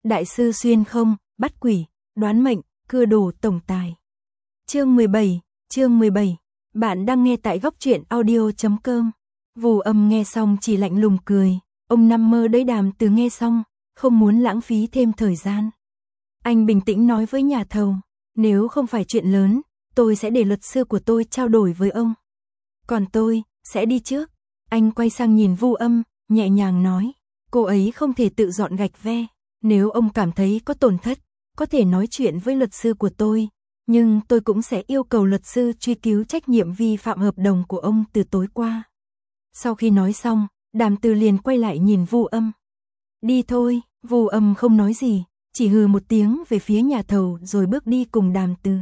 Đại sư xuyên không, bắt quỷ, đoán mệnh, cưa đồ tổng tài. Chương 17. Bạn đang nghe tại góc truyện audio.com. Vu Âm nghe xong chỉ lạnh lùng cười, ông nằm mơ đấy. Đàm Từ nghe xong, không muốn lãng phí thêm thời gian. Anh bình tĩnh nói với nhà thầu, nếu không phải chuyện lớn, tôi sẽ để luật sư của tôi trao đổi với ông. Còn tôi, sẽ đi trước. Anh quay sang nhìn Vu Âm, nhẹ nhàng nói, cô ấy không thể tự dọn gạch ve. Nếu ông cảm thấy có tổn thất, có thể nói chuyện với luật sư của tôi, nhưng tôi cũng sẽ yêu cầu luật sư truy cứu trách nhiệm vi phạm hợp đồng của ông từ tối qua. Sau khi nói xong, Đàm Từ liền quay lại nhìn Vu Âm. Đi thôi. Vu Âm không nói gì, chỉ hừ một tiếng về phía nhà thầu rồi bước đi cùng Đàm Từ.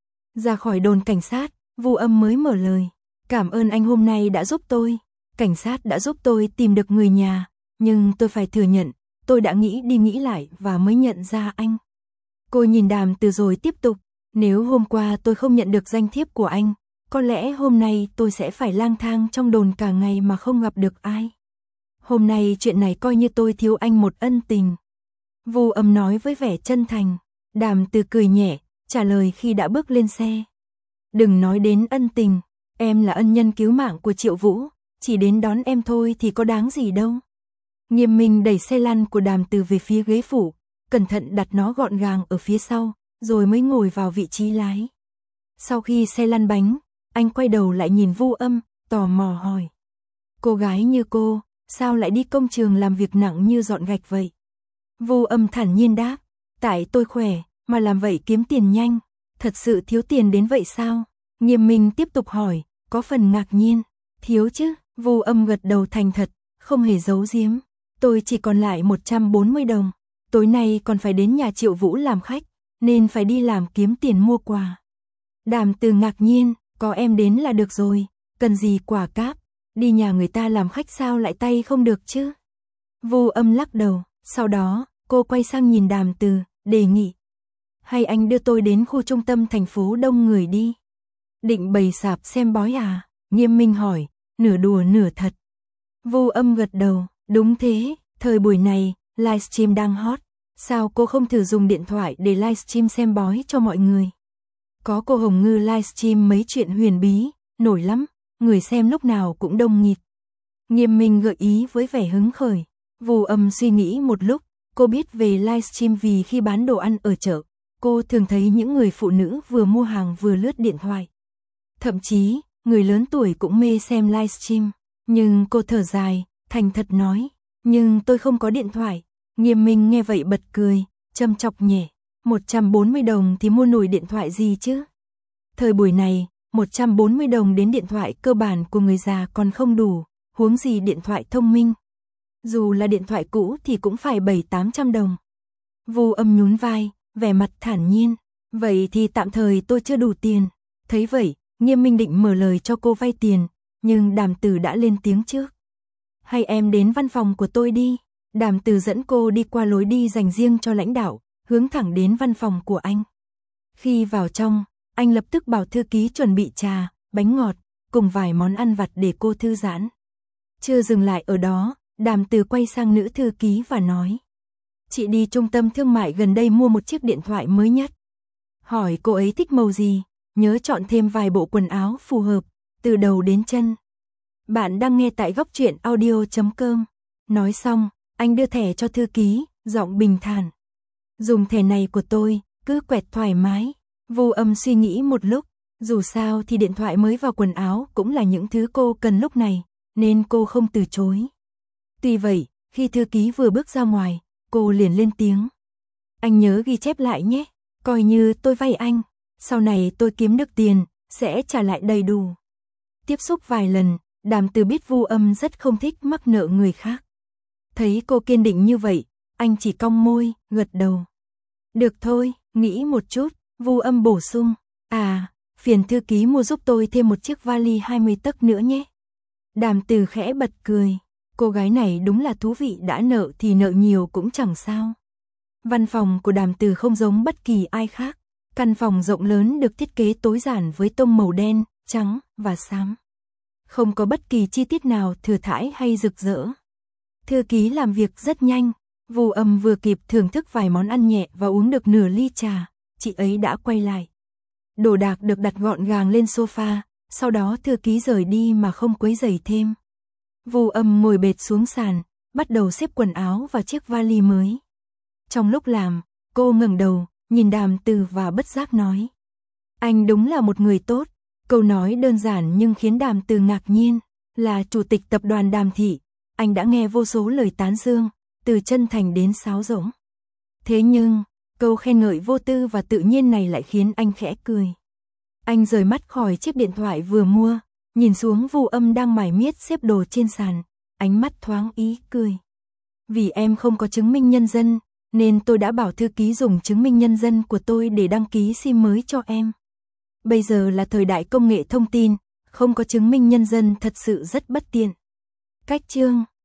Ra khỏi đồn cảnh sát, Vu Âm mới mở lời. Cảm ơn anh hôm nay đã giúp tôi. Cảnh sát đã giúp tôi tìm được người nhà, nhưng tôi phải thừa nhận, tôi đã nghĩ đi nghĩ lại và mới nhận ra anh. Cô nhìn Đàm Từ rồi tiếp tục, nếu hôm qua tôi không nhận được danh thiếp của anh, có lẽ hôm nay tôi sẽ phải lang thang trong đồn cả ngày mà không gặp được ai. Hôm nay chuyện này coi như tôi thiếu anh một ân tình. Vu Âm nói với vẻ chân thành. Đàm Từ cười nhẹ, trả lời khi đã bước lên xe. Đừng nói đến ân tình, em là ân nhân cứu mạng của Triệu Vũ, chỉ đến đón em thôi thì có đáng gì đâu. Nghiêm Minh đẩy xe lăn của Đàm Từ về phía ghế phụ, cẩn thận đặt nó gọn gàng ở phía sau, rồi mới ngồi vào vị trí lái. Sau khi xe lăn bánh, anh quay đầu lại nhìn Vu Âm, tò mò hỏi. Cô gái như cô, sao lại đi công trường làm việc nặng như dọn gạch vậy? Vu Âm thản nhiên đáp, tại tôi khỏe, mà làm vậy kiếm tiền nhanh. Thật sự thiếu tiền đến vậy sao? Nghiêm Minh tiếp tục hỏi, có phần ngạc nhiên. Thiếu chứ, Vu Âm gật đầu thành thật, không hề giấu giếm. Tôi chỉ còn lại 140 đồng. Tối nay còn phải đến nhà Triệu Vũ làm khách, nên phải đi làm kiếm tiền mua quà. Đàm Từ ngạc nhiên, có em đến là được rồi, cần gì quà cáp, đi nhà người ta làm khách sao lại tay không được chứ? Vu Âm lắc đầu, sau đó, cô quay sang nhìn Đàm Từ, đề nghị. Hay anh đưa tôi đến khu trung tâm thành phố đông người đi. Định bày sạp xem bói à? Nghiêm Minh hỏi, nửa đùa nửa thật. Vu Âm gật đầu, đúng thế, thời buổi này, livestream đang hot. Sao cô không thử dùng điện thoại để livestream xem bói cho mọi người? Có cô Hồng Ngư livestream mấy chuyện huyền bí, nổi lắm, người xem lúc nào cũng đông nghịt. Nghiêm Minh gợi ý với vẻ hứng khởi. Vu Âm suy nghĩ một lúc, cô biết về livestream vì khi bán đồ ăn ở chợ, cô thường thấy những người phụ nữ vừa mua hàng vừa lướt điện thoại. Thậm chí, người lớn tuổi cũng mê xem livestream. Nhưng cô thở dài, thành thật nói, nhưng tôi không có điện thoại. Nghiêm Minh nghe vậy bật cười, châm chọc nhẹ, 140 đồng thì mua nổi điện thoại gì chứ? Thời buổi này, 140 đồng đến điện thoại cơ bản của người già còn không đủ, huống gì điện thoại thông minh. Dù là điện thoại cũ thì cũng phải 700-800 đồng. Vu Âm nhún vai, vẻ mặt thản nhiên, vậy thì tạm thời tôi chưa đủ tiền. Thấy vậy, Nghiêm Minh định mở lời cho cô vay tiền, nhưng Đàm Từ đã lên tiếng trước. Hay em đến văn phòng của tôi đi. Đàm Từ dẫn cô đi qua lối đi dành riêng cho lãnh đạo, hướng thẳng đến văn phòng của anh. Khi vào trong, anh lập tức bảo thư ký chuẩn bị trà, bánh ngọt, cùng vài món ăn vặt để cô thư giãn. Chưa dừng lại ở đó, Đàm Từ quay sang nữ thư ký và nói. Chị đi trung tâm thương mại gần đây mua một chiếc điện thoại mới nhất. Hỏi cô ấy thích màu gì, nhớ chọn thêm vài bộ quần áo phù hợp, từ đầu đến chân. Bạn đang nghe tại góc truyện audio.com. Nói xong, anh đưa thẻ cho thư ký, giọng bình thản. Dùng thẻ này của tôi, cứ quẹt thoải mái. Vu Âm suy nghĩ một lúc, dù sao thì điện thoại mới vào quần áo cũng là những thứ cô cần lúc này, nên cô không từ chối. Tuy vậy, khi thư ký vừa bước ra ngoài, cô liền lên tiếng. Anh nhớ ghi chép lại nhé, coi như tôi vay anh, sau này tôi kiếm được tiền, sẽ trả lại đầy đủ. Tiếp xúc vài lần, Đàm Từ biết Vu Âm rất không thích mắc nợ người khác. Thấy cô kiên định như vậy, anh chỉ cong môi, gật đầu. Được thôi, nghĩ một chút, Vu Âm bổ sung. À, phiền thư ký mua giúp tôi thêm một chiếc vali 20 tấc nữa nhé. Đàm Từ khẽ bật cười. Cô gái này đúng là thú vị, đã nợ thì nợ nhiều cũng chẳng sao. Văn phòng của Đàm Từ không giống bất kỳ ai khác. Căn phòng rộng lớn được thiết kế tối giản với tông màu đen, trắng và xám. Không có bất kỳ chi tiết nào thừa thãi hay rực rỡ. Thư ký làm việc rất nhanh, Vu Âm vừa kịp thưởng thức vài món ăn nhẹ và uống được nửa ly trà, chị ấy đã quay lại. Đồ đạc được đặt gọn gàng lên sofa, sau đó thư ký rời đi mà không quấy rầy thêm. Vu Âm ngồi bệt xuống sàn, bắt đầu xếp quần áo và chiếc vali mới. Trong lúc làm, cô ngẩng đầu, nhìn Đàm Từ và bất giác nói. Anh đúng là một người tốt. Câu nói đơn giản nhưng khiến Đàm Từ ngạc nhiên. Là chủ tịch tập đoàn Đàm Thị, anh đã nghe vô số lời tán dương, từ chân thành đến sáo rỗng. Thế nhưng, câu khen ngợi vô tư và tự nhiên này lại khiến anh khẽ cười. Anh rời mắt khỏi chiếc điện thoại vừa mua, nhìn xuống Vu Âm đang mải miết xếp đồ trên sàn, ánh mắt thoáng ý cười. Vì em không có chứng minh nhân dân, nên tôi đã bảo thư ký dùng chứng minh nhân dân của tôi để đăng ký SIM mới cho em. Bây giờ là thời đại công nghệ thông tin, không có chứng minh nhân dân thật sự rất bất tiện. Cách chương